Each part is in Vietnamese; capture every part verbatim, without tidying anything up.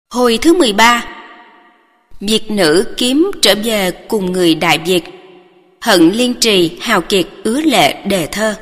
Hồi thứ mười ba. Việt nữ kiếm trở về cùng người Đại Việt. Hận liên trì hào kiệt ứa lệ đề thơ.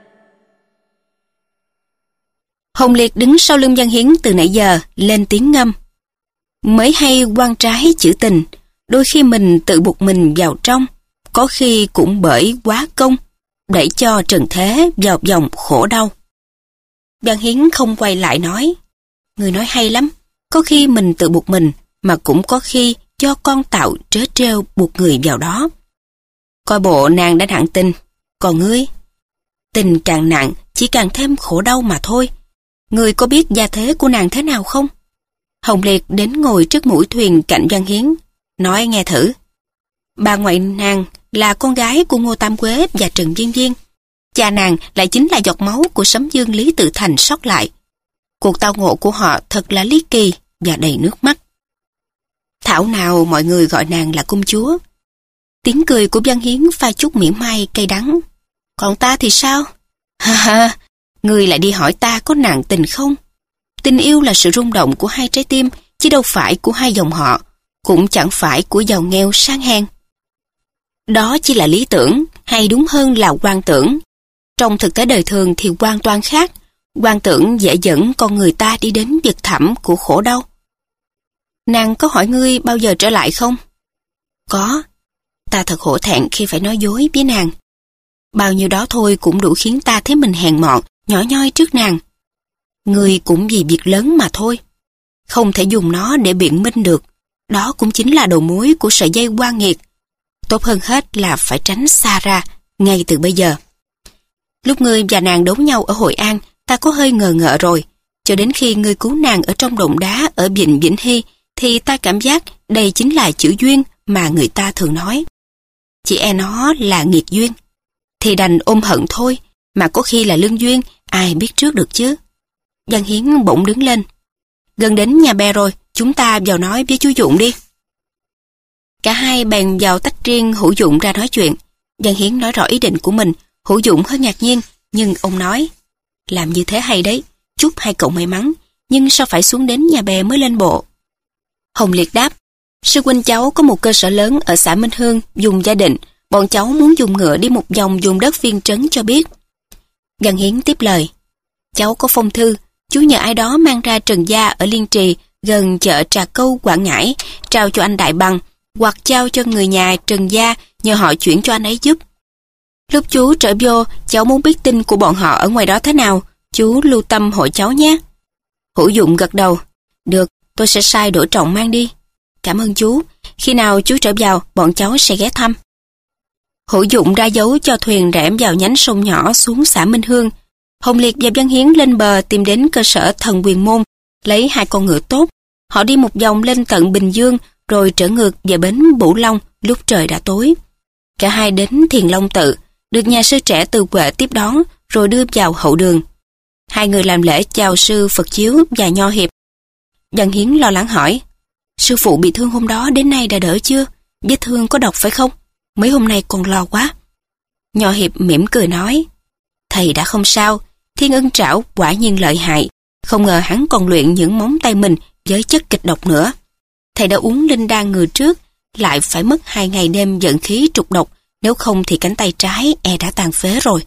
Hồng Liệt đứng sau lưng Văn Hiến từ nãy giờ, lên tiếng ngâm. Mới hay quan trái chữ tình, đôi khi mình tự buộc mình vào trong, có khi cũng bởi quá công, đẩy cho trần thế vào vòng khổ đau. Văn Hiến không quay lại nói, người nói hay lắm, có khi mình tự buộc mình, mà cũng có khi do con tạo trớ trêu buộc người vào đó. Coi bộ nàng đã nặng tình, còn ngươi? Tình càng nặng, chỉ càng thêm khổ đau mà thôi. Ngươi có biết gia thế của nàng thế nào không? Hồng Liệt đến ngồi trước mũi thuyền cạnh Văn Hiến, nói nghe thử. Bà ngoại nàng là con gái của Ngô Tam Quế và Trần Viên Viên. Cha nàng lại chính là giọt máu của Sấm Dương Lý Tự Thành sót lại. Cuộc tao ngộ của họ thật là ly kỳ và đầy nước mắt. Thảo nào mọi người gọi nàng là công chúa. Tiếng cười của Văn Hiến pha chút mỉa mai cay đắng. Còn ta thì sao? Ha ha, ngươi lại đi hỏi ta có nặng tình không? Tình yêu là sự rung động của hai trái tim, chứ đâu phải của hai dòng họ, cũng chẳng phải của giàu nghèo sang hèn. Đó chỉ là lý tưởng, hay đúng hơn là quan tưởng. Trong thực tế đời thường thì hoàn toàn khác. Quan tưởng dễ dẫn con người ta đi đến vực thẳm của khổ đau. Nàng có hỏi ngươi bao giờ trở lại không? Có. Ta thật hổ thẹn khi phải nói dối với nàng. Bao nhiêu đó thôi cũng đủ khiến ta thấy mình hèn mọn, nhỏ nhoi trước nàng. Ngươi cũng vì việc lớn mà thôi. Không thể dùng nó để biện minh được. Đó cũng chính là đầu mối của sợi dây oan nghiệt. Tốt hơn hết là phải tránh xa ra, ngay từ bây giờ. Lúc ngươi và nàng đấu nhau ở Hội An, ta có hơi ngờ ngợ rồi. Cho đến khi ngươi cứu nàng ở trong động đá ở Vịnh Vĩnh Hy, thì ta cảm giác đây chính là chữ duyên mà người ta thường nói. Chỉ e nó là nghiệt duyên. Thì đành ôm hận thôi, mà có khi là lương duyên, ai biết trước được chứ. Văn Hiến bỗng đứng lên. Gần đến nhà bè rồi, chúng ta vào nói với chú Dụng đi. Cả hai bèn vào tách riêng Hữu Dụng ra nói chuyện. Văn Hiến nói rõ ý định của mình. Hữu Dụng hơi ngạc nhiên, nhưng ông nói, làm như thế hay đấy, chúc hai cậu may mắn, nhưng sao phải xuống đến nhà bè mới lên bộ? Hồng Liệt đáp, sư huynh cháu có một cơ sở lớn ở xã Minh Hương, dùng gia định, bọn cháu muốn dùng ngựa đi một vòng vùng đất Viên Trấn cho biết. Văn Hiến tiếp lời, cháu có phong thư, chú nhờ ai đó mang ra Trần Gia ở Liên Trì, gần chợ Trà Câu, Quảng Ngãi, trao cho anh Đại Bằng, hoặc trao cho người nhà Trần Gia, nhờ họ chuyển cho anh ấy giúp. Lúc chú trở vô, cháu muốn biết tin của bọn họ ở ngoài đó thế nào, chú lưu tâm hội cháu nhé. Hữu Dụng gật đầu, được, tôi sẽ sai Đỗ Trọng mang đi. Cảm ơn chú, khi nào chú trở vào, bọn cháu sẽ ghé thăm. Hữu Dụng ra dấu cho thuyền rẽ vào nhánh sông nhỏ xuống xã Minh Hương. Hồng Liệt và Văn Hiến lên bờ tìm đến cơ sở Thần Quyền Môn, lấy hai con ngựa tốt. Họ đi một vòng lên tận Bình Dương, rồi trở ngược về bến Bửu Long lúc trời đã tối. Cả hai đến Thiền Long Tự, được nhà sư trẻ Từ Huệ tiếp đón, rồi đưa vào hậu đường. Hai người làm lễ chào sư Phật Chiếu và Nho Hiệp. Văn Hiến lo lắng hỏi, sư phụ bị thương hôm đó đến nay đã đỡ chưa? Vết thương có độc phải không? Mấy hôm nay còn lo quá. Nho Hiệp mỉm cười nói, thầy đã không sao, Thiên Ân Trảo quả nhiên lợi hại, không ngờ hắn còn luyện những móng tay mình với chất kịch độc nữa. Thầy đã uống linh đan người trước, lại phải mất hai ngày đêm vận khí trục độc, nếu không thì cánh tay trái e đã tàn phế rồi.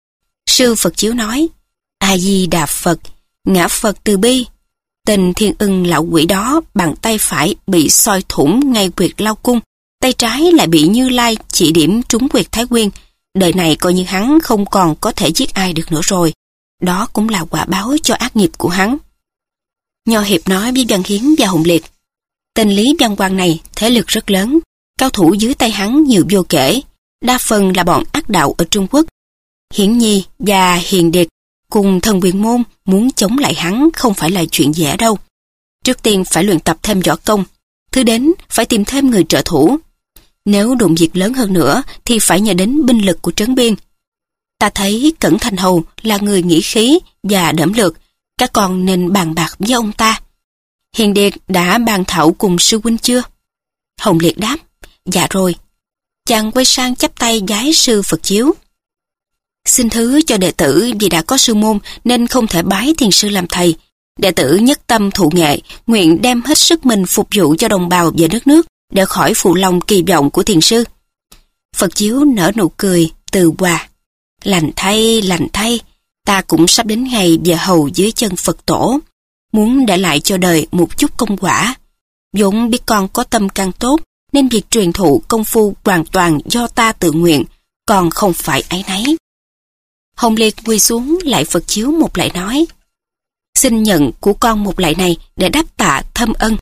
Sư Phật Chiếu nói, A-di-đà Phật, ngã Phật từ bi. Tên Thiên Ưng lão quỷ đó bàn tay phải bị soi thủng ngay quyệt lao cung, tay trái lại bị Như Lai chỉ điểm trúng quyệt Thái Nguyên. Đời này coi như hắn không còn có thể giết ai được nữa rồi. Đó cũng là quả báo cho ác nghiệp của hắn. Nho Hiệp nói với Văn Hiến và Hồng Liệt, tên Lý Văn Quang này thế lực rất lớn, cao thủ dưới tay hắn nhiều vô kể, đa phần là bọn ác đạo ở Trung Quốc. Hiển Nhi và Hiền Điệt cùng Thần Quyền Môn muốn chống lại hắn không phải là chuyện dễ đâu. Trước tiên phải luyện tập thêm võ công, thứ đến phải tìm thêm người trợ thủ. Nếu đụng việc lớn hơn nữa thì phải nhờ đến binh lực của Trấn Biên. Ta thấy Cẩn Thành Hầu là người nghĩ khí và đẫm lược, các con nên bàn bạc với ông ta. Hiền Điệt đã bàn thảo cùng sư huynh chưa? Hồng Liệt đáp, dạ rồi. Chàng quay sang chắp tay vái sư Phật Chiếu. Xin thứ cho đệ tử vì đã có sư môn nên không thể bái thiền sư làm thầy, Đệ tử nhất tâm thụ nghệ, nguyện đem hết sức mình phục vụ cho đồng bào và đất nước để khỏi phụ lòng kỳ vọng của thiền sư. Phật chiếu nở nụ cười, từ hòa. Lành thay, lành thay, ta cũng sắp đến ngày về hầu dưới chân Phật tổ, muốn để lại cho đời một chút công quả. Vốn biết con có tâm căn tốt, nên việc truyền thụ công phu hoàn toàn do ta tự nguyện, còn không phải áy náy. Hồng Liệt quỳ xuống lại Phật chiếu một lạy nói: xin nhận của con một lạy này để đáp tạ thâm ân.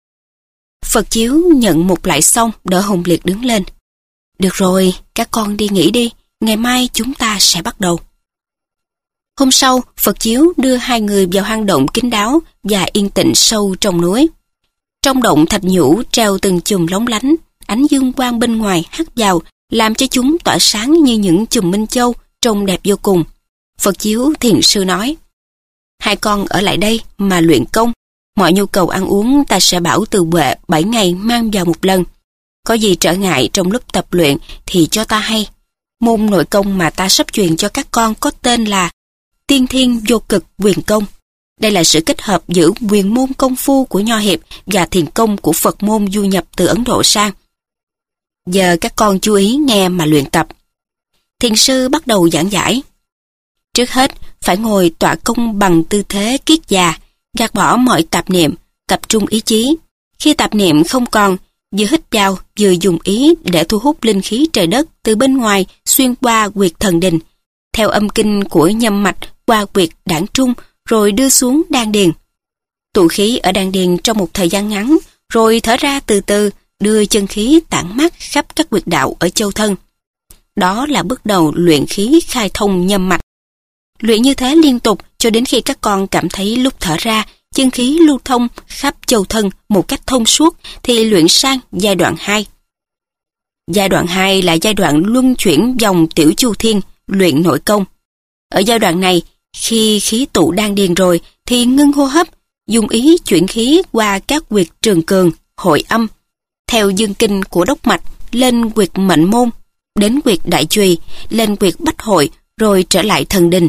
Phật chiếu nhận một lạy xong, đỡ Hồng Liệt đứng lên. Được rồi, các con đi nghỉ đi, ngày mai chúng ta sẽ bắt đầu. Hôm sau, Phật chiếu đưa hai người vào hang động kín đáo và yên tĩnh sâu trong núi. Trong động thạch nhũ treo từng chùm lóng lánh, ánh dương quang bên ngoài hắt vào, làm cho chúng tỏa sáng như những chùm minh châu, trông đẹp vô cùng. Phật chiếu thiền sư nói: hai con ở lại đây mà luyện công. Mọi nhu cầu ăn uống ta sẽ bảo từ Huệ bảy ngày mang vào một lần. Có gì trở ngại trong lúc tập luyện thì cho ta hay. Môn nội công mà ta sắp truyền cho các con có tên là Tiên Thiên Vô Cực Quyền Công. Đây là sự kết hợp giữa quyền môn công phu của Nho Hiệp và thiền công của Phật môn du nhập từ Ấn Độ sang. Giờ các con chú ý nghe mà luyện tập. Thiền sư bắt đầu giảng giải. Trước hết, phải ngồi tọa công bằng tư thế kiết già, gạt bỏ mọi tạp niệm, tập trung ý chí. Khi tạp niệm không còn, vừa hít vào, vừa dùng ý để thu hút linh khí trời đất từ bên ngoài xuyên qua huyệt thần đình, theo âm kinh của nhâm mạch qua huyệt đảng trung, rồi đưa xuống đan điền. Tụ khí ở đan điền trong một thời gian ngắn, rồi thở ra từ từ, đưa chân khí tản mát khắp các huyệt đạo ở châu thân. Đó là bước đầu luyện khí khai thông nhâm mạch. Luyện như thế liên tục cho đến khi các con cảm thấy lúc thở ra, chân khí lưu thông khắp châu thân một cách thông suốt thì luyện sang giai đoạn hai. Giai đoạn hai là giai đoạn luân chuyển dòng tiểu chu thiên, luyện nội công. Ở giai đoạn này, khi khí tụ đan điền rồi thì ngưng hô hấp, dùng ý chuyển khí qua các huyệt trường cường, hội âm, theo dương kinh của đốc mạch lên huyệt mệnh môn, đến huyệt đại chùy, lên huyệt bách hội, rồi trở lại thần đình.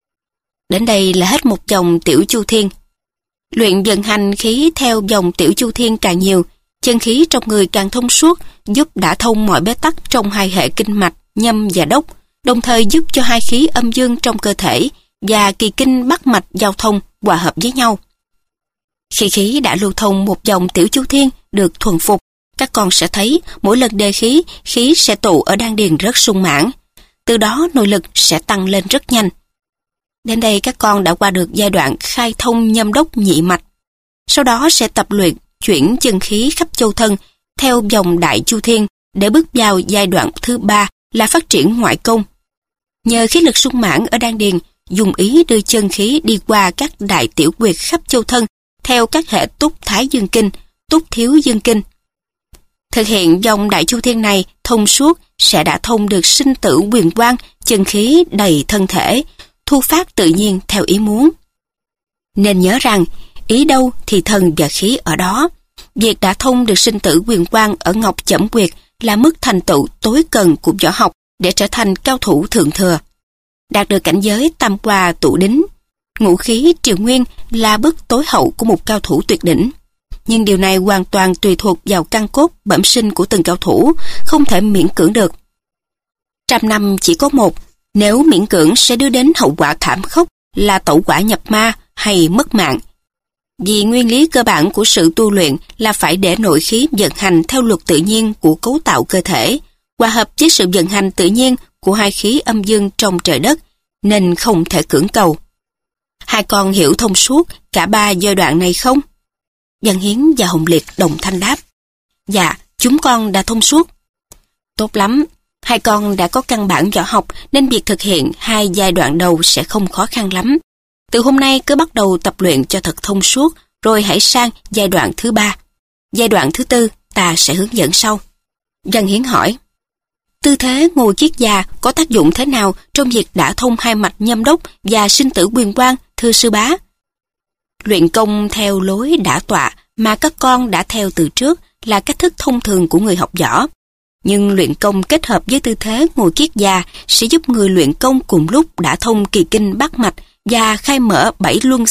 Đến đây là hết một dòng tiểu chu thiên. Luyện vận hành khí theo dòng tiểu chu thiên càng nhiều, chân khí trong người càng thông suốt, giúp đả thông mọi bế tắc trong hai hệ kinh mạch nhâm và đốc, đồng thời giúp cho hai khí âm dương trong cơ thể và kỳ kinh bát mạch giao thông hòa hợp với nhau. Khi khí đã lưu thông một dòng tiểu chu thiên được thuần phục, các con sẽ thấy mỗi lần đề khí, khí sẽ tụ ở đan điền rất sung mãn. Từ đó nội lực sẽ tăng lên rất nhanh. Đến đây các con đã qua được giai đoạn khai thông nhâm đốc nhị mạch. Sau đó sẽ tập luyện chuyển chân khí khắp châu thân theo dòng đại chu thiên để bước vào giai đoạn thứ ba là phát triển ngoại công. Nhờ khí lực sung mãn ở đan điền, dùng ý đưa chân khí đi qua các đại tiểu huyệt khắp châu thân theo các hệ túc thái dương kinh, túc thiếu dương kinh. Thực hiện dòng đại chu thiên này thông suốt sẽ đã thông được sinh tử quyền quang, chân khí đầy thân thể, thu phát tự nhiên theo ý muốn. Nên nhớ rằng, ý đâu thì thần và khí ở đó. Việc đã thông được sinh tử quyền quang ở ngọc chẩm huyệt là mức thành tựu tối cần của võ học để trở thành cao thủ thượng thừa. Đạt được cảnh giới tam hoa tụ đính, ngũ khí triều nguyên là bước tối hậu của một cao thủ tuyệt đỉnh. Nhưng điều này hoàn toàn tùy thuộc vào căn cốt bẩm sinh của từng cao thủ, không thể miễn cưỡng được. Trăm năm chỉ có một, nếu miễn cưỡng sẽ đưa đến hậu quả thảm khốc là tẩu hỏa nhập ma hay mất mạng. Vì nguyên lý cơ bản của sự tu luyện là phải để nội khí vận hành theo luật tự nhiên của cấu tạo cơ thể, hòa hợp với sự vận hành tự nhiên của hai khí âm dương trong trời đất, nên không thể cưỡng cầu. Hai con hiểu thông suốt cả ba giai đoạn này không? Văn Hiến và Hồng Liệt đồng thanh đáp: dạ, chúng con đã thông suốt. Tốt lắm, hai con đã có căn bản võ học nên việc thực hiện hai giai đoạn đầu sẽ không khó khăn lắm. Từ hôm nay cứ bắt đầu tập luyện cho thật thông suốt, rồi hãy sang giai đoạn thứ ba. Giai đoạn thứ tư ta sẽ hướng dẫn sau. Văn Hiến hỏi: tư thế ngồi kiết già có tác dụng thế nào trong việc đả thông hai mạch nhâm đốc và sinh tử quyền quang, thưa sư bá? Luyện công theo lối đả tọa mà các con đã theo từ trước là cách thức thông thường của người học võ. Nhưng luyện công kết hợp với tư thế ngồi kiết già sẽ giúp người luyện công cùng lúc đả thông kỳ kinh bát mạch và khai mở bảy luân xa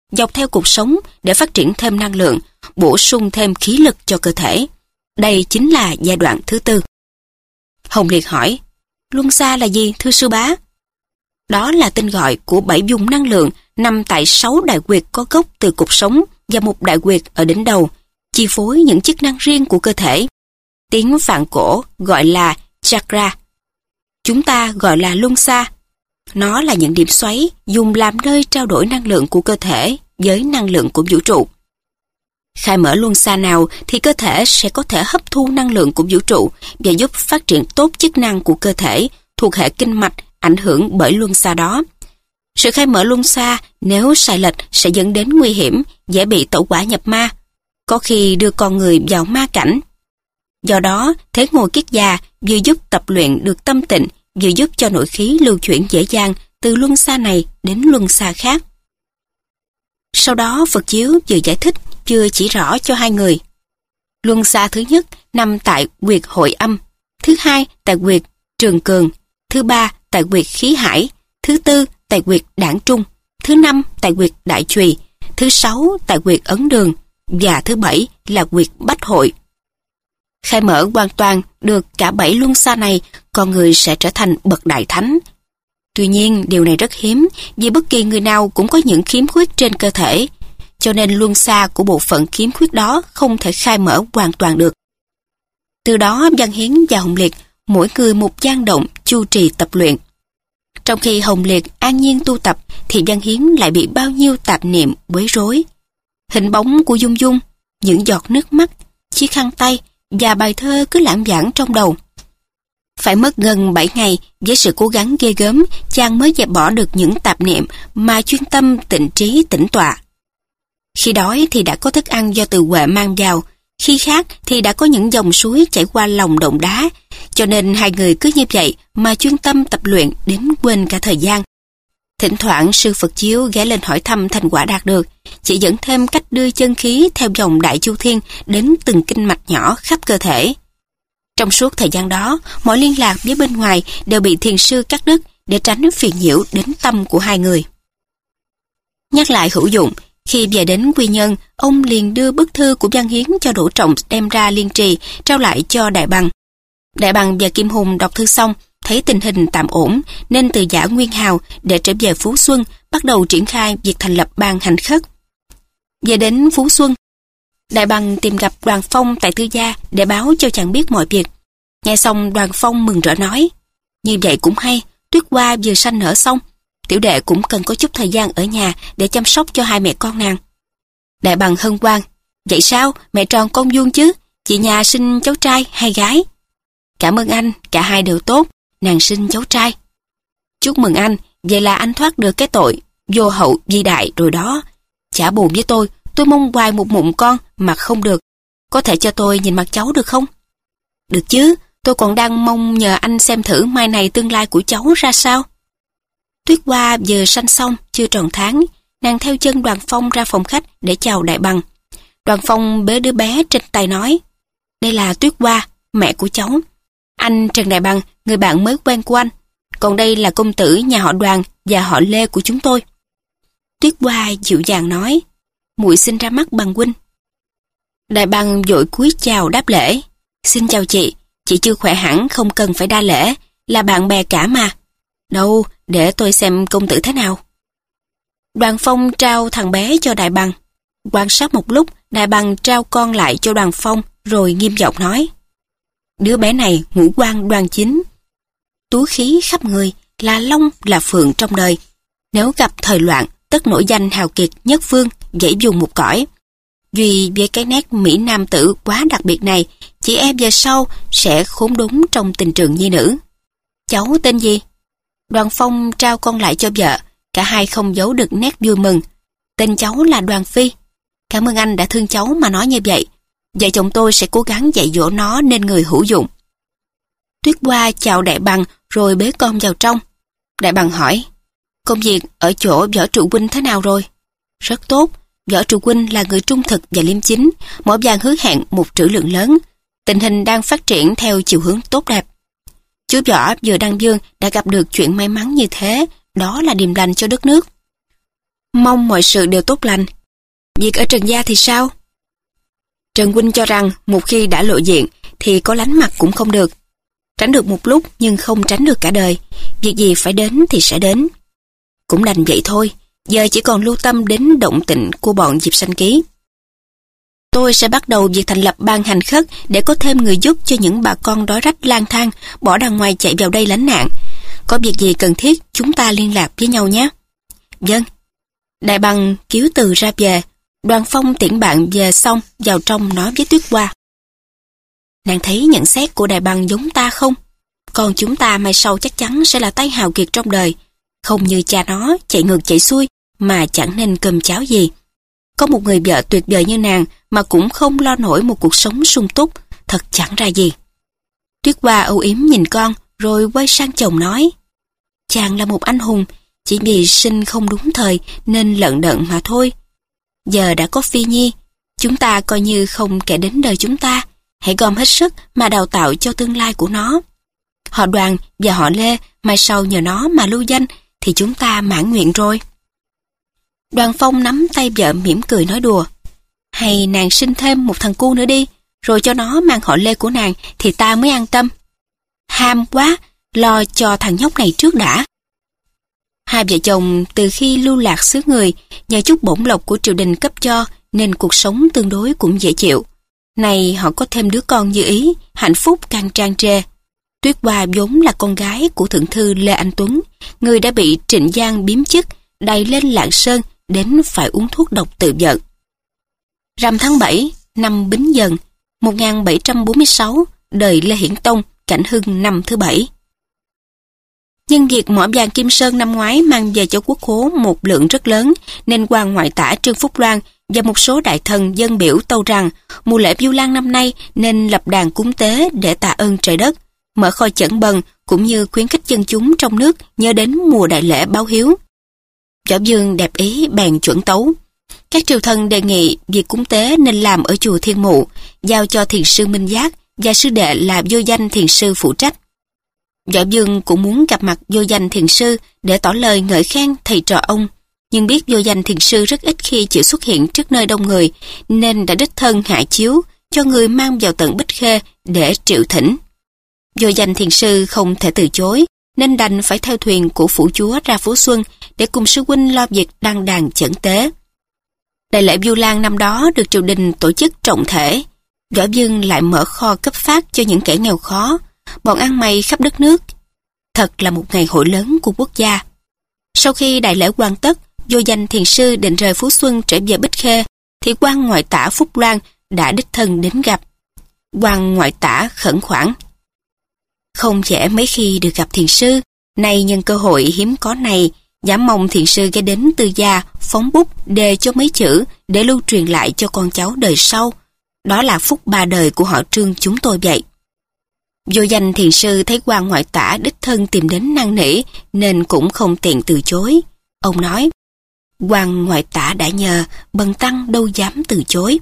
dọc theo cột sống để phát triển thêm năng lượng, bổ sung thêm khí lực cho cơ thể. Đây chính là giai đoạn thứ tư. Hồng Liệt hỏi, luân xa là gì thưa sư bá? Đó là tên gọi của bảy vùng năng lượng nằm tại sáu đại huyệt có gốc từ cột sống và một đại huyệt ở đỉnh đầu, chi phối những chức năng riêng của cơ thể. Tiếng Phạn cổ gọi là chakra. Chúng ta gọi là luân xa. Nó là những điểm xoáy dùng làm nơi trao đổi năng lượng của cơ thể với năng lượng của vũ trụ. Khai mở luân xa nào thì cơ thể sẽ có thể hấp thu năng lượng của vũ trụ và giúp phát triển tốt chức năng của cơ thể thuộc hệ kinh mạch ảnh hưởng bởi luân xa đó. Sự khai mở luân xa nếu sai lệch sẽ dẫn đến nguy hiểm, dễ bị tẩu hỏa nhập ma, có khi đưa con người vào ma cảnh. Do đó, thế ngồi kiết già vừa giúp tập luyện được tâm tịnh, vừa giúp cho nội khí lưu chuyển dễ dàng từ luân xa này đến luân xa khác. Sau đó Phật chiếu vừa giải thích vừa chỉ rõ cho hai người. Luân xa thứ nhất nằm tại huyệt hội âm, thứ hai tại huyệt trường cường, thứ ba tại huyệt khí hải, thứ tư tại huyệt đảng trung, thứ năm tại huyệt đại chùy, thứ sáu tại huyệt ấn đường và thứ bảy là huyệt bách hội. Khai mở hoàn toàn được cả bảy luân xa này, con người sẽ trở thành bậc đại thánh. Tuy nhiên, điều này rất hiếm vì bất kỳ người nào cũng có những khiếm khuyết trên cơ thể, cho nên luân xa của bộ phận khiếm khuyết đó không thể khai mở hoàn toàn được. Từ đó, Văn Hiến và Hồng Liệt mỗi người một gian động chu trì tập luyện. Trong khi Hồng Liệt an nhiên tu tập thì Văn Hiến lại bị bao nhiêu tạp niệm quấy rối. Hình bóng của Dung Dung, những giọt nước mắt, chiếc khăn tay và bài thơ cứ lãng vảng trong đầu. Phải mất gần bảy ngày với sự cố gắng ghê gớm, chàng mới dẹp bỏ được những tạp niệm mà chuyên tâm tịnh trí tĩnh tọa. Khi đói thì đã có thức ăn do từ Huệ mang vào, khi khát thì đã có những dòng suối chảy qua lòng động đá, cho nên hai người cứ như vậy mà chuyên tâm tập luyện đến quên cả thời gian. Thỉnh thoảng sư Phật chiếu ghé lên hỏi thăm thành quả đạt được, chỉ dẫn thêm cách đưa chân khí theo dòng đại chu thiên đến từng kinh mạch nhỏ khắp cơ thể. Trong suốt thời gian đó, mọi liên lạc với bên ngoài đều bị thiền sư cắt đứt để tránh phiền nhiễu đến tâm của hai người. Nhắc lại hữu dụng, khi về đến Quy Nhơn, ông liền đưa bức thư của Văn Hiến cho Đỗ Trọng đem ra liên trì, trao lại cho Đại Bằng. Đại Bằng và Kim Hùng đọc thư xong, thấy tình hình tạm ổn, nên từ giã Nguyên Hào để trở về Phú Xuân, bắt đầu triển khai việc thành lập ban hành khất. Về đến Phú Xuân, Đại Bằng tìm gặp Đoàn Phong tại Tư Gia để báo cho chàng biết mọi việc. Nghe xong Đoàn Phong mừng rỡ nói, như vậy cũng hay, Tuyết Hoa vừa sanh nở xong, tiểu đệ cũng cần có chút thời gian ở nhà để chăm sóc cho hai mẹ con nàng. Đại Bằng hân hoan, vậy sao, mẹ tròn con vuông chứ, chị nhà sinh cháu trai hay gái? Cảm ơn anh, cả hai đều tốt, nàng sinh cháu trai. Chúc mừng anh, vậy là anh thoát được cái tội vô hậu vi đại rồi đó. Chả buồn với tôi, tôi mong hoài một mụn con mà không được. Có thể cho tôi nhìn mặt cháu được không? Được chứ, tôi còn đang mong nhờ anh xem thử mai này tương lai của cháu ra sao. Tuyết Hoa vừa sanh xong, chưa tròn tháng, nàng theo chân Đoàn Phong ra phòng khách để chào Đại Bằng. Đoàn Phong bế đứa bé trên tay nói, đây là Tuyết Hoa, mẹ của cháu. Anh Trần Đại Bằng, người bạn mới quen của anh. Còn đây là công tử nhà họ Đoàn và họ Lê của chúng tôi. Tuyết Hoa dịu dàng nói, muội xin ra mắt Bằng huynh. Đại Bằng vội cúi chào đáp lễ. Xin chào chị, chị chưa khỏe hẳn không cần phải đa lễ, là bạn bè cả mà. Đâu, để tôi xem công tử thế nào. Đoàn Phong trao thằng bé cho Đại Bằng. Quan sát một lúc, Đại Bằng trao con lại cho Đoàn Phong, rồi nghiêm giọng nói, đứa bé này ngũ quan đoan chính, tú khí khắp người, là long là phượng trong đời. Nếu gặp thời loạn, tất nổi danh hào kiệt nhất phương, dễ dùng một cõi. Duy với cái nét mỹ nam tử quá đặc biệt này, chị em về sau sẽ khốn đốn trong tình trường nhi nữ. Cháu tên gì? Đoàn Phong trao con lại cho vợ, cả hai không giấu được nét vui mừng. Tên cháu là Đoàn Phi. Cảm ơn anh đã thương cháu mà nói như vậy. Vợ chồng tôi sẽ cố gắng dạy dỗ nó nên người hữu dụng. Tuyết Hoa chào Đại Bằng rồi bế con vào trong. Đại Bằng hỏi, công việc ở chỗ Võ Trụ huynh thế nào rồi? Rất tốt, Võ Trụ huynh là người trung thực và liêm chính, mỗi vàng hứa hẹn một trữ lượng lớn. Tình hình đang phát triển theo chiều hướng tốt đẹp. Chú Võ vừa đăng dương đã gặp được chuyện may mắn như thế, đó là điềm lành cho đất nước. Mong mọi sự đều tốt lành. Việc ở Trần gia thì sao? Trần huynh cho rằng một khi đã lộ diện thì có lánh mặt cũng không được. Tránh được một lúc nhưng không tránh được cả đời. Việc gì phải đến thì sẽ đến. Cũng đành vậy thôi. Giờ chỉ còn lưu tâm đến động tĩnh của bọn Diệp Sanh Ký. Tôi sẽ bắt đầu việc thành lập ban hành khất để có thêm người giúp cho những bà con đói rách lang thang, bỏ đằng ngoài chạy vào đây lánh nạn. Có việc gì cần thiết chúng ta liên lạc với nhau nhé. Vâng. Đại Bằng cứu từ ra về. Đoàn Phong tiễn bạn về xong vào trong nói với Tuyết Hoa. Nàng thấy nhận xét của Đại Bằng giống ta không? Còn chúng ta mai sau chắc chắn sẽ là tay hào kiệt trong đời. Không như cha nó chạy ngược chạy xuôi mà chẳng nên cơm cháo gì. Có một người vợ tuyệt vời như nàng mà cũng không lo nổi một cuộc sống sung túc, thật chẳng ra gì. Tuyết Hoa âu yếm nhìn con rồi quay sang chồng nói: chàng là một anh hùng, chỉ vì sinh không đúng thời nên lận đận mà thôi. Giờ đã có Phi Nhi, chúng ta coi như không kể đến đời chúng ta, hãy gom hết sức mà đào tạo cho tương lai của nó. Họ Đoàn và họ Lê mai sau nhờ nó mà lưu danh thì chúng ta mãn nguyện rồi. Đoàn Phong nắm tay vợ mỉm cười nói đùa: hay nàng sinh thêm một thằng cu nữa đi, rồi cho nó mang họ Lê của nàng thì ta mới an tâm. Ham quá, lo cho thằng nhóc này trước đã. Hai vợ chồng từ khi lưu lạc xứ người, nhờ chút bổng lộc của triều đình cấp cho nên cuộc sống tương đối cũng dễ chịu. Này họ có thêm đứa con như ý, hạnh phúc càng tràn trề. Tuyết Hoa vốn là con gái của thượng thư Lê Anh Tuấn, người đã bị Trịnh Giang biếm chức, đày lên Lạng Sơn đến phải uống thuốc độc tự vận. Rằm tháng bảy năm Bính Dần một nghìn bảy trăm bốn mươi sáu, đời Lê Hiển Tông, Cảnh Hưng năm thứ bảy. Nhân việc mỏ vàng Kim Sơn năm ngoái mang về cho quốc khố một lượng rất lớn, nên quan ngoại tả Trương Phúc Loan và một số đại thần dân biểu tâu rằng mùa lễ Vu Lan năm nay nên lập đàn cúng tế để tạ ơn trời đất, mở kho chẩn bần cũng như khuyến khích dân chúng trong nước nhớ đến mùa đại lễ báo hiếu. Võ Dương đẹp ý bèn chuẩn tấu. Các triều thần đề nghị việc cúng tế nên làm ở chùa Thiên Mụ, giao cho thiền sư Minh Giác và sư đệ là Vô Danh thiền sư phụ trách. Võ Dương cũng muốn gặp mặt Vô Danh thiền sư để tỏ lời ngợi khen thầy trò ông, nhưng biết Vô Danh thiền sư rất ít khi chịu xuất hiện trước nơi đông người, nên đã đích thân hạ chiếu cho người mang vào tận Bích Khê để triệu thỉnh. Vô Danh thiền sư không thể từ chối, nên đành phải theo thuyền của phủ chúa ra Phú Xuân để cùng sư huynh lo việc đăng đàn chẩn tế. Đại lễ Vu Lan năm đó được triều đình tổ chức trọng thể. Võ Dương lại mở kho cấp phát cho những kẻ nghèo khó, bọn ăn mày khắp đất nước. Thật là một ngày hội lớn của quốc gia. Sau khi đại lễ hoàn tất, Vô Danh thiền sư định rời Phú Xuân trở về Bích Khê, thì quan ngoại tả Phúc Loan đã đích thân đến gặp. Quan ngoại tả khẩn khoản: không dễ mấy khi được gặp thiền sư, nay nhân cơ hội hiếm có này, giả mong thiền sư ghé đến Tư Gia phóng bút đề cho mấy chữ để lưu truyền lại cho con cháu đời sau. Đó là phúc ba đời của họ Trương chúng tôi vậy. Vô Danh thiền sư thấy quan ngoại tả đích thân tìm đến năn nỉ nên cũng không tiện từ chối. Ông nói: quan ngoại tả đã nhờ, bần tăng đâu dám từ chối.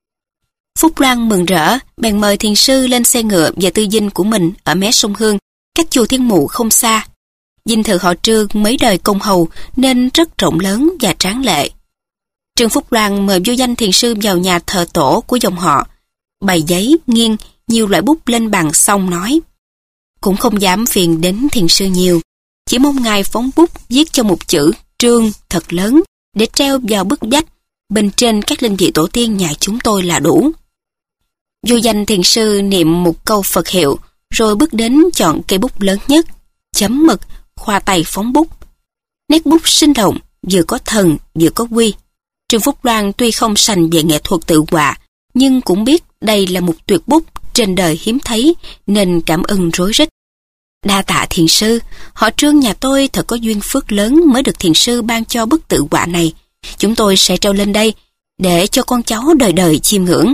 Phúc Loan mừng rỡ, bèn mời thiền sư lên xe ngựa về tư dinh của mình ở mé sông Hương, cách chùa Thiên Mụ không xa. Dinh thự họ Trương mấy đời công hầu nên rất rộng lớn và tráng lệ. Trương Phúc Loan mời Vô Danh thiền sư vào nhà thờ tổ của dòng họ, bày giấy, nghiêng, nhiều loại bút lên bàn xong nói: cũng không dám phiền đến thiền sư nhiều, chỉ mong ngài phóng bút viết cho một chữ Trương thật lớn để treo vào bức vách bên trên các linh vị tổ tiên nhà chúng tôi là đủ. Vô Danh thiền sư niệm một câu Phật hiệu, rồi bước đến chọn cây bút lớn nhất, chấm mực, khoa tay phóng bút. Nét bút sinh động, vừa có thần vừa có quy. Trương Phúc Loan tuy không sành về nghệ thuật tự họa, nhưng cũng biết đây là một tuyệt bút trên đời hiếm thấy, nên cảm ơn rối rít. Đa tạ thiền sư, họ Trương nhà tôi thật có duyên phước lớn mới được thiền sư ban cho bức tự họa này. Chúng tôi sẽ treo lên đây để cho con cháu đời đời chiêm ngưỡng.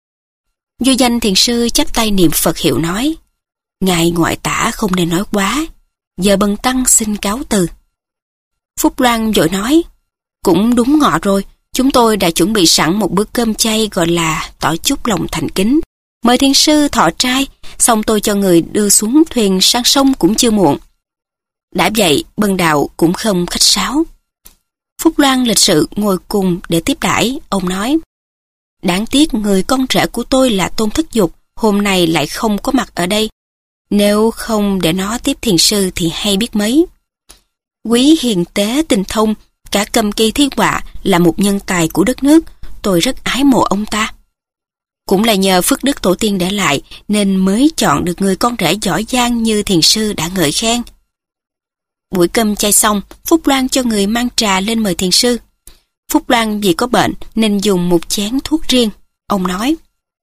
Vô Danh thiền sư chắp tay niệm Phật hiệu nói: ngài ngoại tả không nên nói quá, giờ bần tăng xin cáo từ. Phúc Loan vội nói: cũng đúng ngọ rồi, chúng tôi đã chuẩn bị sẵn một bữa cơm chay gọi là tỏ chút lòng thành kính, mời thiền sư thọ trai, xong tôi cho người đưa xuống thuyền sang sông cũng chưa muộn. Đã vậy bần đạo cũng không khách sáo. Phúc Loan lịch sự ngồi cùng để tiếp đãi. Ông nói, đáng tiếc người con rể của tôi là Tôn Thất Dục hôm nay lại không có mặt ở đây. Nếu không để nó tiếp thiền sư thì hay biết mấy. Quý hiền tế tinh thông, cả cầm kỳ thi họa, là một nhân tài của đất nước. Tôi rất ái mộ ông ta. Cũng là nhờ phước đức tổ tiên để lại nên mới chọn được người con rể giỏi giang như thiền sư đã ngợi khen. Buổi cơm chay xong, Phúc Loan cho người mang trà lên mời thiền sư. Phúc Loan vì có bệnh nên dùng một chén thuốc riêng. Ông nói,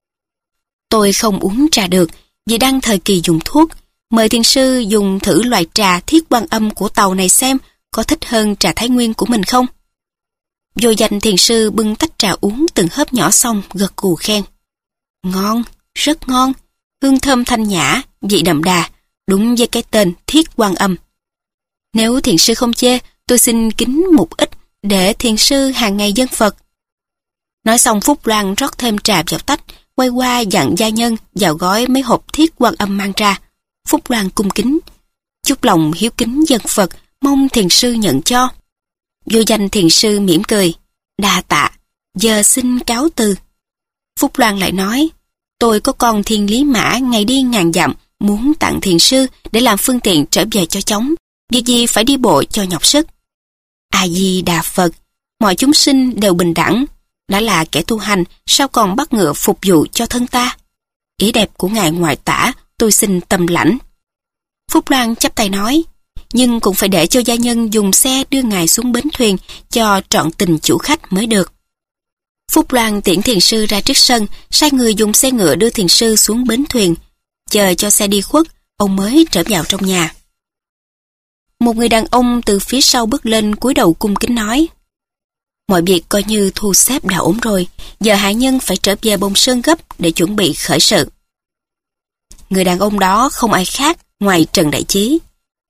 tôi không uống trà được vì đang thời kỳ dùng thuốc. Mời thiền sư dùng thử loại trà Thiết Quan Âm của tàu này xem có thích hơn trà Thái Nguyên của mình không. Vô danh thiền sư bưng tách trà uống từng hớp nhỏ xong gật gù khen. Ngon, rất ngon, hương thơm thanh nhã, vị đậm đà, đúng với cái tên Thiết Quan Âm. Nếu thiền sư không chê, tôi xin kính một ít để thiền sư hàng ngày dân Phật. Nói xong Phúc Loan rót thêm trà vào tách, quay qua dặn gia nhân vào gói mấy hộp Thiết Quan Âm mang ra. Phúc Loan cung kính, chúc lòng hiếu kính dân Phật, mong thiền sư nhận cho. Vô danh thiền sư mỉm cười, đa tạ, giờ xin cáo từ. Phúc Loan lại nói, tôi có con thiên lý mã ngày đi ngàn dặm, muốn tặng thiền sư để làm phương tiện trở về cho chóng, việc gì phải đi bộ cho nhọc sức. A Di Đà Phật, mọi chúng sinh đều bình đẳng, đã là kẻ tu hành, sao còn bắt ngựa phục vụ cho thân ta? Ý đẹp của ngài ngoại tả, tôi xin tâm lãnh. Phúc Loan chắp tay nói, nhưng cũng phải để cho gia nhân dùng xe đưa ngài xuống bến thuyền cho trọn tình chủ khách mới được. Phúc Loan tiễn thiền sư ra trước sân, sai người dùng xe ngựa đưa thiền sư xuống bến thuyền. Chờ cho xe đi khuất, ông mới trở vào trong nhà. Một người đàn ông từ phía sau bước lên cúi đầu cung kính nói, mọi việc coi như thu xếp đã ổn rồi, giờ hạ nhân phải trở về Bồng Sơn gấp để chuẩn bị khởi sự. Người đàn ông đó không ai khác ngoài Trần Đại Chí.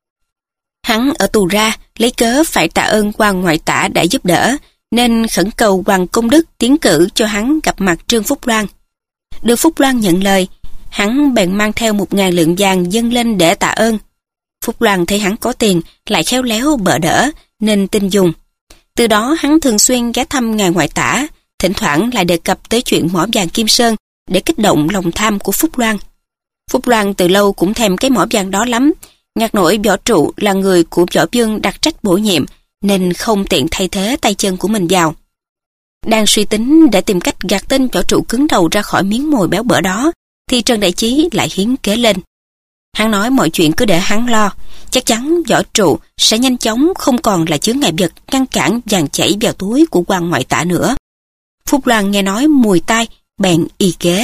Hắn ở tù ra, lấy cớ phải tạ ơn quan ngoại tả đã giúp đỡ, nên khẩn cầu Hoàng Công Đức tiến cử cho hắn gặp mặt Trương Phúc Loan. Được Phúc Loan nhận lời, hắn bèn mang theo một ngàn lượng vàng dâng lên để tạ ơn. Phúc Loan thấy hắn có tiền, lại khéo léo bợ đỡ, nên tin dùng. Từ đó hắn thường xuyên ghé thăm ngài ngoại tả, thỉnh thoảng lại đề cập tới chuyện mỏ vàng Kim Sơn để kích động lòng tham của Phúc Loan. Phúc Loan từ lâu cũng thèm cái mỏ vàng đó lắm, ngạc nổi Võ Trụ là người của Võ Vương đặc trách bổ nhiệm, nên không tiện thay thế tay chân của mình vào. Đang suy tính để tìm cách gạt tên Võ Trụ cứng đầu ra khỏi miếng mồi béo bở đó, thì Trần Đại Chí lại hiến kế lên. Hắn nói mọi chuyện cứ để hắn lo, chắc chắn Võ Trụ sẽ nhanh chóng không còn là chướng ngại vật ngăn cản vàng chảy vào túi của quan ngoại tả nữa. Phúc Loan nghe nói mùi tai, bèn y kế.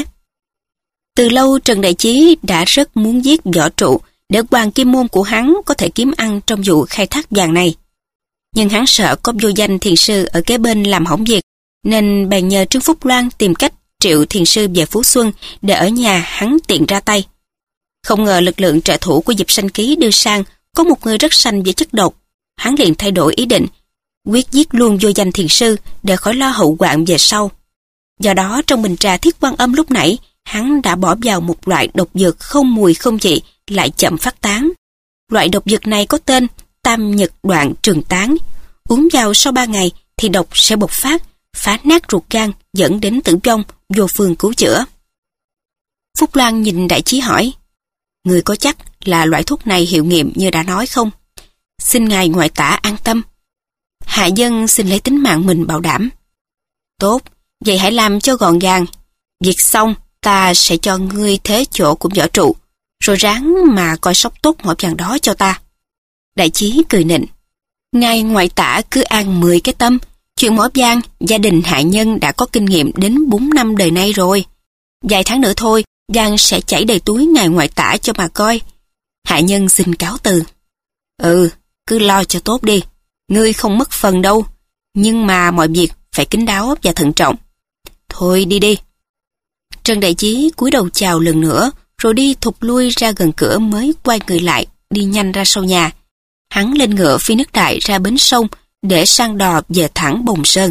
Từ lâu Trần Đại Chí đã rất muốn giết Võ Trụ để Hoàng Kim Môn của hắn có thể kiếm ăn trong vụ khai thác vàng này. Nhưng hắn sợ có vô danh thiền sư ở kế bên làm hỏng việc, nên bèn nhờ Trương Phúc Loan tìm cách triệu thiền sư về Phú Xuân để ở nhà hắn tiện ra tay. Không ngờ lực lượng trợ thủ của Diệp Sanh Ký đưa sang có một người rất sanh về chất độc. Hắn liền thay đổi ý định, quyết giết luôn vô danh thiền sư để khỏi lo hậu hoạn về sau. Do đó trong bình trà Thiết Quan Âm lúc nãy, hắn đã bỏ vào một loại độc dược không mùi không vị, lại chậm phát tán. Loại độc dược này có tên Tam Nhật Đoạn Trường Tán. Uống vào sau ba ngày thì độc sẽ bộc phát, phá nát ruột gan, dẫn đến tử vong, vô phương cứu chữa. Phúc Loan nhìn Đại Chí hỏi, người có chắc là loại thuốc này hiệu nghiệm như đã nói không? Xin ngài ngoại tả an tâm. Hạ dân xin lấy tính mạng mình bảo đảm. Tốt, vậy hãy làm cho gọn gàng. Việc xong, ta sẽ cho ngươi thế chỗ của Võ Trụ, rồi ráng mà coi sóc tốt mỏ vàng đó cho ta. Đại Chí cười nịnh, ngài ngoại tả cứ an mười cái tâm. Chuyện mỏ vàng, gia đình hạ nhân đã có kinh nghiệm đến bốn năm đời nay rồi. Vài tháng nữa thôi, vàng sẽ chảy đầy túi ngài ngoại tả cho mà coi. Hạ nhân xin cáo từ. Ừ, cứ lo cho tốt đi. Ngươi không mất phần đâu. Nhưng mà mọi việc phải kín đáo và thận trọng. Thôi đi đi. Trần Đại Chí cúi đầu chào lần nữa, rồi đi thụt lui ra gần cửa mới quay người lại, đi nhanh ra sau nhà. Hắn lên ngựa phi nước đại ra bến sông để sang đò về thẳng Bồng Sơn.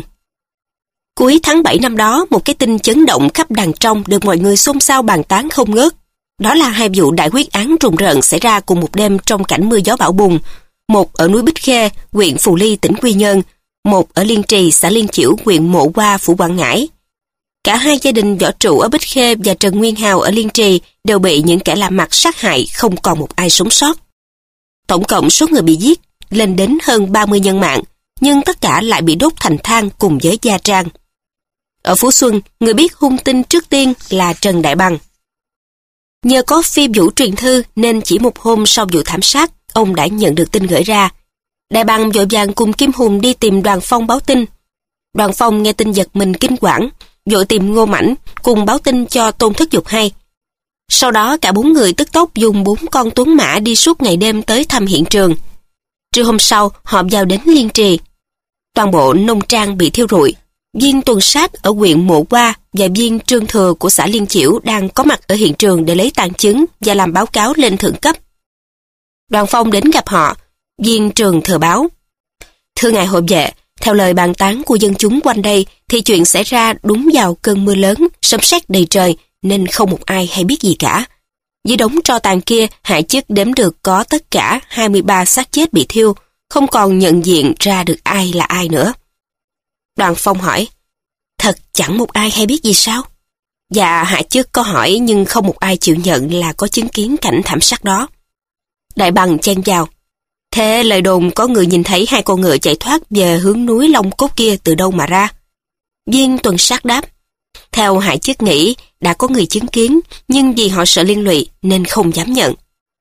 Cuối tháng bảy năm đó, một cái tin chấn động khắp đàng trong được mọi người xôn xao bàn tán không ngớt. Đó là hai vụ đại huyết án rùng rợn xảy ra cùng một đêm trong cảnh mưa gió bão bùng. Một ở núi Bích Khê, huyện Phù Ly, tỉnh Quy Nhơn. một ở Liên Trì, xã Liên Chiểu, huyện Mộ Hoa, phủ Quảng Ngãi. Cả hai gia đình võ trụ ở Bích Khê và Trần Nguyên Hào ở Liên Trì đều bị những kẻ lạ mặt sát hại, không còn một ai sống sót. Tổng cộng số người bị giết lên đến hơn ba mươi nhân mạng, nhưng tất cả lại bị đốt thành than cùng với gia trang. Ở Phú Xuân, người biết hung tin trước tiên là Trần Đại Bằng. Nhờ có phi vũ truyền thư nên chỉ một hôm sau vụ thảm sát, ông đã nhận được tin gửi ra. Đại Bằng vội vàng cùng Kim Hùng đi tìm Đoàn Phong báo tin. Đoàn Phong nghe tin giật mình kinh quản, vội tìm Ngô Mãnh cùng báo tin cho Tôn Thất Dục hay. Sau đó cả bốn người tức tốc dùng bốn con tuấn mã đi suốt ngày đêm tới thăm hiện trường. Trưa hôm sau, họ vào đến Liên Trì. Toàn bộ nông trang bị thiêu rụi. Viên tuần sát ở huyện Mộ Hoa và viên Trương Thừa của xã Liên Chiểu đang có mặt ở hiện trường để lấy tang chứng và làm báo cáo lên thượng cấp. Đoàn Phong đến gặp họ. Viên Trương Thừa báo: Thưa ngài hội vệ, theo lời bàn tán của dân chúng quanh đây thì chuyện xảy ra đúng vào cơn mưa lớn, sấm sét đầy trời nên không một ai hay biết gì cả. Dưới đống tro tàn kia, Hạ Chức đếm được có tất cả hai mươi ba xác chết bị thiêu, không còn nhận diện ra được ai là ai nữa. Đoàn Phong hỏi: Thật chẳng một ai hay biết gì sao? Dạ, Hạ Chức có hỏi nhưng không một ai chịu nhận là có chứng kiến cảnh thảm sát đó. Đại Bằng chen vào: Thế lời đồn có người nhìn thấy hai con ngựa chạy thoát về hướng núi Long Cốt kia từ đâu mà ra? Viên tuần sát đáp: Theo Hạ Chức nghĩ đã có người chứng kiến, nhưng vì họ sợ liên lụy nên không dám nhận.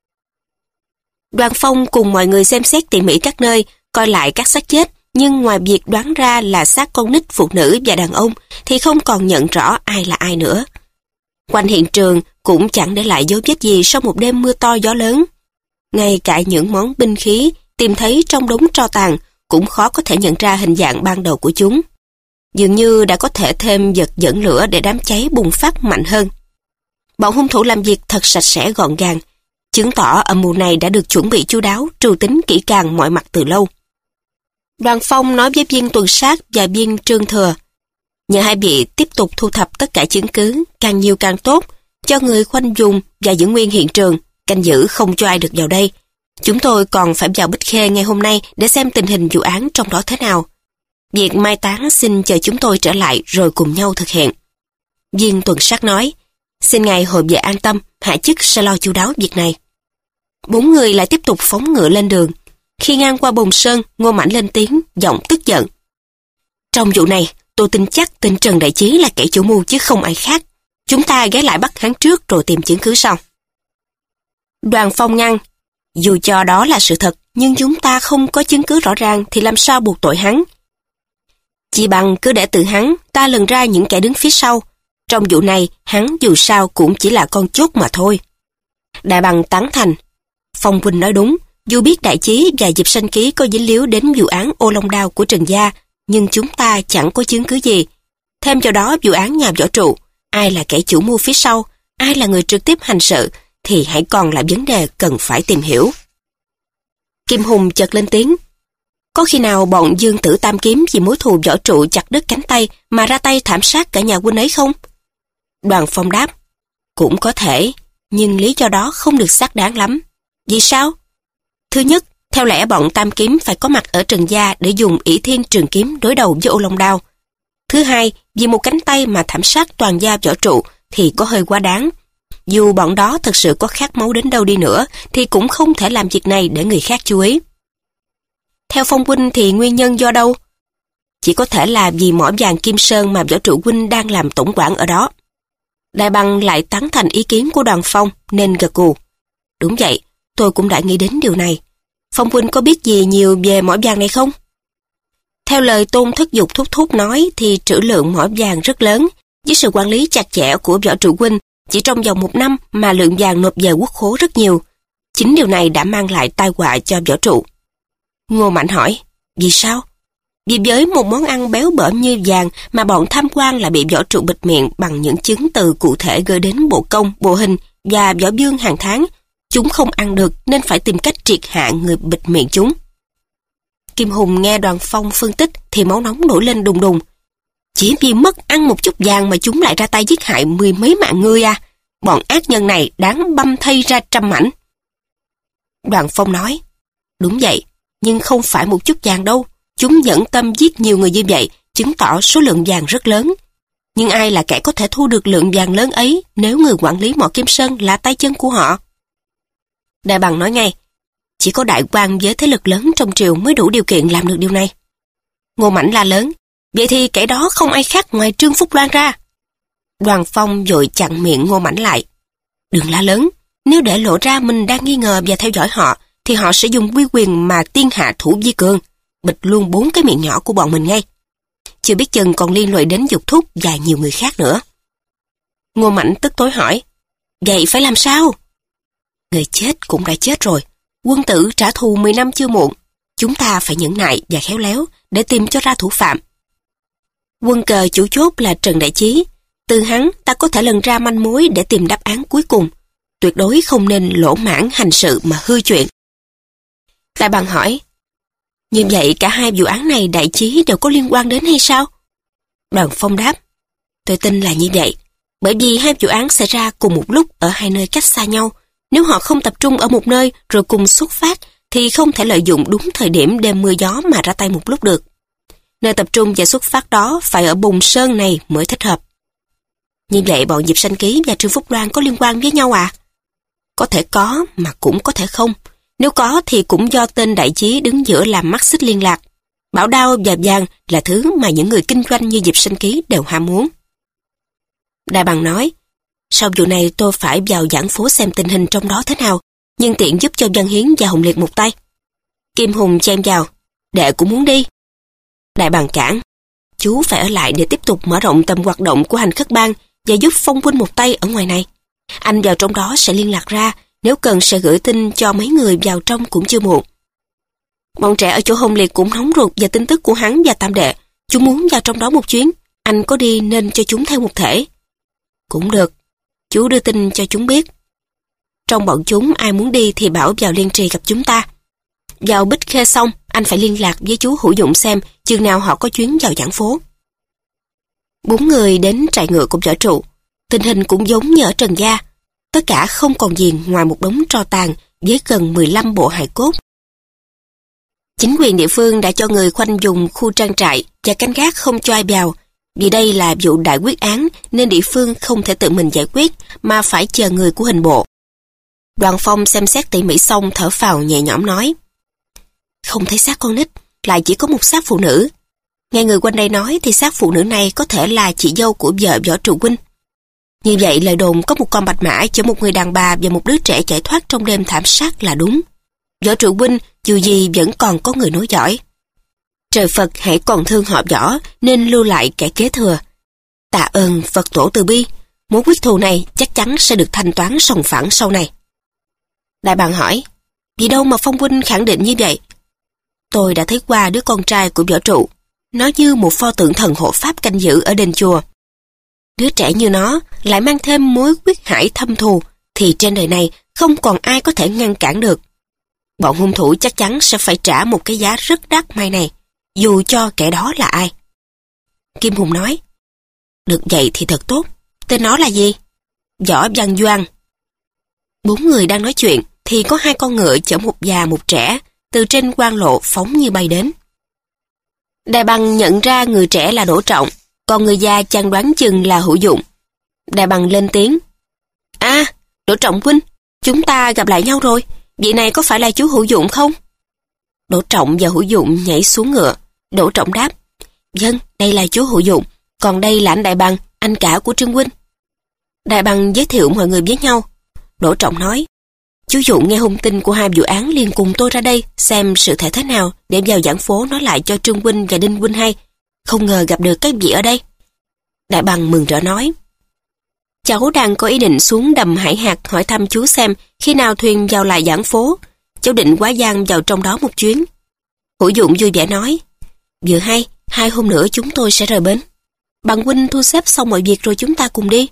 Đoàn Phong cùng mọi người xem xét tỉ mỉ các nơi, coi lại các xác chết, nhưng ngoài việc đoán ra là xác con nít, phụ nữ và đàn ông thì không còn nhận rõ ai là ai nữa. Quanh hiện trường cũng chẳng để lại dấu vết gì sau một đêm mưa to gió lớn. Ngay cả những món binh khí tìm thấy trong đống tro tàn cũng khó có thể nhận ra hình dạng ban đầu của chúng. Dường như đã có thể thêm vật dẫn lửa để đám cháy bùng phát mạnh hơn. Bọn hung thủ làm việc thật sạch sẽ gọn gàng, chứng tỏ âm mưu này đã được chuẩn bị chu đáo, trù tính kỹ càng mọi mặt từ lâu. Đoàn Phong nói với viên tuần sát và viên Trương Thừa: Nhờ hai vị tiếp tục thu thập tất cả chứng cứ, càng nhiều càng tốt, cho người khoanh vùng và giữ nguyên hiện trường, canh giữ không cho ai được vào đây. Chúng tôi còn phải vào Bích Khê ngày hôm nay để xem tình hình vụ án trong đó thế nào. Việc mai táng xin chờ chúng tôi trở lại rồi cùng nhau thực hiện. Viên tuần sát nói: Xin ngài hội vệ an tâm, Hạ Chức sẽ lo chu đáo việc này. Bốn người lại tiếp tục phóng ngựa lên đường. Khi ngang qua Bồng Sơn, Ngô Mãnh lên tiếng, giọng tức giận: Trong vụ này, tôi tin chắc tên Trần Đại Chí là kẻ chủ mưu chứ không ai khác. Chúng ta ghé lại bắt hắn trước rồi tìm chứng cứ sau. Đoàn Phong ngăn: Dù cho đó là sự thật, nhưng chúng ta không có chứng cứ rõ ràng thì làm sao buộc tội hắn? Chỉ bằng cứ để từ hắn, ta lần ra những kẻ đứng phía sau. Trong vụ này, hắn dù sao cũng chỉ là con chốt mà thôi. Đại Bằng tán thành: Phong huynh nói đúng, dù biết Đại Chí và Diệp Sanh Ký có dính líu đến vụ án Ô Long Đao của Trần gia, nhưng chúng ta chẳng có chứng cứ gì. Thêm vào đó vụ án nhà võ trụ, ai là kẻ chủ mưu phía sau, ai là người trực tiếp hành sự, thì hãy còn là vấn đề cần phải tìm hiểu. Kim Hùng chợt lên tiếng: Có khi nào bọn Dương Tử Tam Kiếm vì mối thù võ trụ chặt đứt cánh tay mà ra tay thảm sát cả nhà huynh ấy không? Đoàn Phong đáp: Cũng có thể, nhưng lý do đó không được xác đáng lắm. Vì sao? Thứ nhất, theo lẽ bọn Tam Kiếm phải có mặt ở Trần gia để dùng ỷ thiên trường kiếm đối đầu với Ô Long Đao. Thứ hai, vì một cánh tay mà thảm sát toàn gia võ trụ thì có hơi quá đáng. Dù bọn đó thật sự có khát máu đến đâu đi nữa thì cũng không thể làm việc này để người khác chú ý. Theo Phong huynh thì nguyên nhân do đâu? Chỉ có thể là vì mỏ vàng Kim Sơn mà võ trụ huynh đang làm tổng quản ở đó. Đại Bằng lại tán thành ý kiến của Đoàn Phong nên gật gù: Đúng vậy, tôi cũng đã nghĩ đến điều này. Phong huynh có biết gì nhiều về mỏ vàng này không? Theo lời Tôn Thất Dục thúc thúc nói thì trữ lượng mỏ vàng rất lớn. Với sự quản lý chặt chẽ của võ trụ huynh, chỉ trong vòng một năm mà lượng vàng nộp về quốc khố rất nhiều. Chính điều này đã mang lại tai họa cho võ trụ. Ngô Mãnh hỏi: Vì sao? Vì với một món ăn béo bở như vàng mà bọn tham quan lại bị võ trụ bịt miệng bằng những chứng từ cụ thể gửi đến bộ công, bộ hình và võ vương hàng tháng. Chúng không ăn được nên phải tìm cách triệt hạ người bịt miệng chúng. Kim Hùng nghe Đoàn Phong phân tích thì máu nóng nổi lên đùng đùng. Chỉ vì mất ăn một chút vàng mà chúng lại ra tay giết hại mười mấy mạng người à? Bọn ác nhân này đáng băm thây ra trăm mảnh. Đoàn Phong nói: Đúng vậy, nhưng không phải một chút vàng đâu. chúng dẫn tâm giết nhiều người như vậy, chứng tỏ số lượng vàng rất lớn. Nhưng ai là kẻ có thể thu được lượng vàng lớn ấy nếu người quản lý mỏ Kim Sơn là tay chân của họ? Đại Bằng nói ngay, chỉ có đại quan với thế lực lớn trong triều mới đủ điều kiện làm được điều này. Ngô Mãnh la lớn, vậy thì kẻ đó không ai khác ngoài Trương Phúc Loan ra. Đoàn Phong vội chặn miệng Ngô Mãnh lại. Đừng la lớn, nếu để lộ ra mình đang nghi ngờ và theo dõi họ, thì họ sẽ dùng uy quyền mà tiên hạ thủ vi cường, bịt luôn bốn cái miệng nhỏ của bọn mình ngay. Chưa biết chừng còn liên lụy đến Dục Thúc và nhiều người khác nữa. Ngô Mãnh tức tối hỏi, vậy phải làm sao? Người chết cũng đã chết rồi, quân tử trả thù mười năm chưa muộn. Chúng ta phải nhẫn nại và khéo léo để tìm cho ra thủ phạm. Quân cờ chủ chốt là Trần Đại Chí. Từ hắn ta có thể lần ra manh mối để tìm đáp án cuối cùng. Tuyệt đối không nên lỗ mãng hành sự mà hư chuyện. Đại Bằng hỏi, như vậy cả hai vụ án này Đại Chí đều có liên quan đến hay sao? Đoàn Phong đáp, tôi tin là như vậy. Bởi vì hai vụ án xảy ra cùng một lúc ở hai nơi cách xa nhau. Nếu họ không tập trung ở một nơi rồi cùng xuất phát, thì không thể lợi dụng đúng thời điểm đêm mưa gió mà ra tay một lúc được. Nơi tập trung và xuất phát đó phải ở Bùng Sơn này mới thích hợp. Như vậy bọn Diệp Sanh Ký và Trương Phúc Loan có liên quan với nhau à? Có thể có mà cũng có thể không. Nếu có thì cũng do tên Đại Chí đứng giữa làm mắt xích liên lạc. Bảo đao và vàng là thứ mà những người kinh doanh như Diệp Sanh Ký đều ham muốn. Đại Bằng nói, sau vụ này tôi phải vào giảng phố xem tình hình trong đó thế nào, nhưng tiện giúp cho Văn Hiến và Hùng Liệt một tay. Kim Hùng chen vào, đệ cũng muốn đi. Đại Bằng cản, chú phải ở lại để tiếp tục mở rộng tầm hoạt động của Hành Khất Bang và giúp Phong huynh một tay ở ngoài này. Anh vào trong đó sẽ liên lạc ra, nếu cần sẽ gửi tin cho mấy người vào trong cũng chưa muộn. Bọn trẻ ở chỗ Hùng Liệt cũng nóng ruột về tin tức của hắn và Tam Đệ. Chúng muốn vào trong đó một chuyến, anh có đi nên cho chúng theo một thể. Cũng được, chú đưa tin cho chúng biết. Trong bọn chúng ai muốn đi thì bảo vào Liên Trì gặp chúng ta. Vào Bích Khê xong, anh phải liên lạc với chú Hữu Dụng xem chừng nào họ có chuyến vào giảng phố. Bốn người đến trại ngựa của Võ Trụ. Tình hình cũng giống như ở Trần Gia. Tất cả không còn gì ngoài một đống tro tàn với gần mười lăm bộ hài cốt. Chính quyền địa phương đã cho người khoanh vùng khu trang trại và canh gác không cho ai vào. Vì đây là vụ đại quyết án nên địa phương không thể tự mình giải quyết mà phải chờ người của hình bộ. Đoàn Phong xem xét tỉ mỉ xong thở phào nhẹ nhõm nói, không thấy xác con nít, lại chỉ có một xác phụ nữ. Nghe người quanh đây nói thì xác phụ nữ này có thể là chị dâu của vợ Võ Trụ huynh. Như vậy lời đồn có một con bạch mã chở một người đàn bà và một đứa trẻ chạy thoát trong đêm thảm sát là đúng. Võ Trụ huynh dù gì vẫn còn có người nối dõi. Trời Phật hãy còn thương họ Võ nên lưu lại kẻ kế thừa. Tạ ơn Phật tổ từ bi, mối quyết thù này chắc chắn sẽ được thanh toán sòng phẳng sau này. Đại Bằng hỏi, vì đâu mà Phong huynh khẳng định như vậy? Tôi đã thấy qua đứa con trai của Võ Trụ, nó như một pho tượng thần hộ pháp canh giữ ở đền chùa. Đứa trẻ như nó lại mang thêm mối quyết hải thâm thù, thì trên đời này không còn ai có thể ngăn cản được. Bọn hung thủ chắc chắn sẽ phải trả một cái giá rất đắt mai này, dù cho kẻ đó là ai. Kim Hùng nói, được vậy thì thật tốt. Tên nó là gì? Võ Văn Doan. Bốn người đang nói chuyện thì có hai con ngựa chở một già một trẻ từ trên quan lộ phóng như bay đến. Đại Bằng nhận ra người trẻ là Đỗ Trọng, còn người già chàng đoán chừng là Hữu Dụng. Đại Bằng lên tiếng, à, Đỗ Trọng huynh, chúng ta gặp lại nhau rồi, vị này có phải là chú Hữu Dụng không? Đỗ Trọng và Hữu Dụng nhảy xuống ngựa. Đỗ Trọng đáp, vâng, đây là chú Hữu Dụng, còn đây là anh Đại Bằng, anh cả của Trương huynh. Đại Bằng giới thiệu mọi người với nhau. Đỗ Trọng nói, chú Dụng nghe hung tin của hai vụ án liền cùng tôi ra đây xem sự thể thế nào để vào giảng phố nói lại cho Trương huynh và Đinh huynh hay. Không ngờ gặp được các vị ở đây. Đại Bằng mừng rỡ nói, cháu đang có ý định xuống đầm Hải Hạt hỏi thăm chú xem khi nào thuyền vào lại giảng phố. Cháu định quá giang vào trong đó một chuyến. Hữu Dụng vui vẻ nói, vừa hay, hai hôm nữa chúng tôi sẽ rời bến. Bằng huynh thu xếp xong mọi việc rồi chúng ta cùng đi.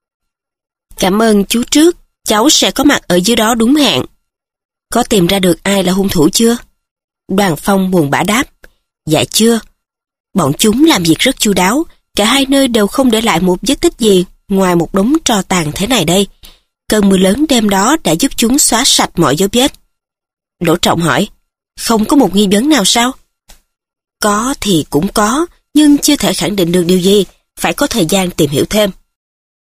Cảm ơn chú trước, cháu sẽ có mặt ở dưới đó đúng hẹn. Có tìm ra được ai là hung thủ chưa? Đoàn Phong buồn bã đáp, dạ chưa. Bọn chúng làm việc rất chu đáo, cả hai nơi đều không để lại một vết tích gì ngoài một đống tro tàn thế này đây. Cơn mưa lớn đêm đó đã giúp chúng xóa sạch mọi dấu vết. Đỗ Trọng hỏi, không có một nghi vấn nào sao? Có thì cũng có, nhưng chưa thể khẳng định được điều gì, phải có thời gian tìm hiểu thêm.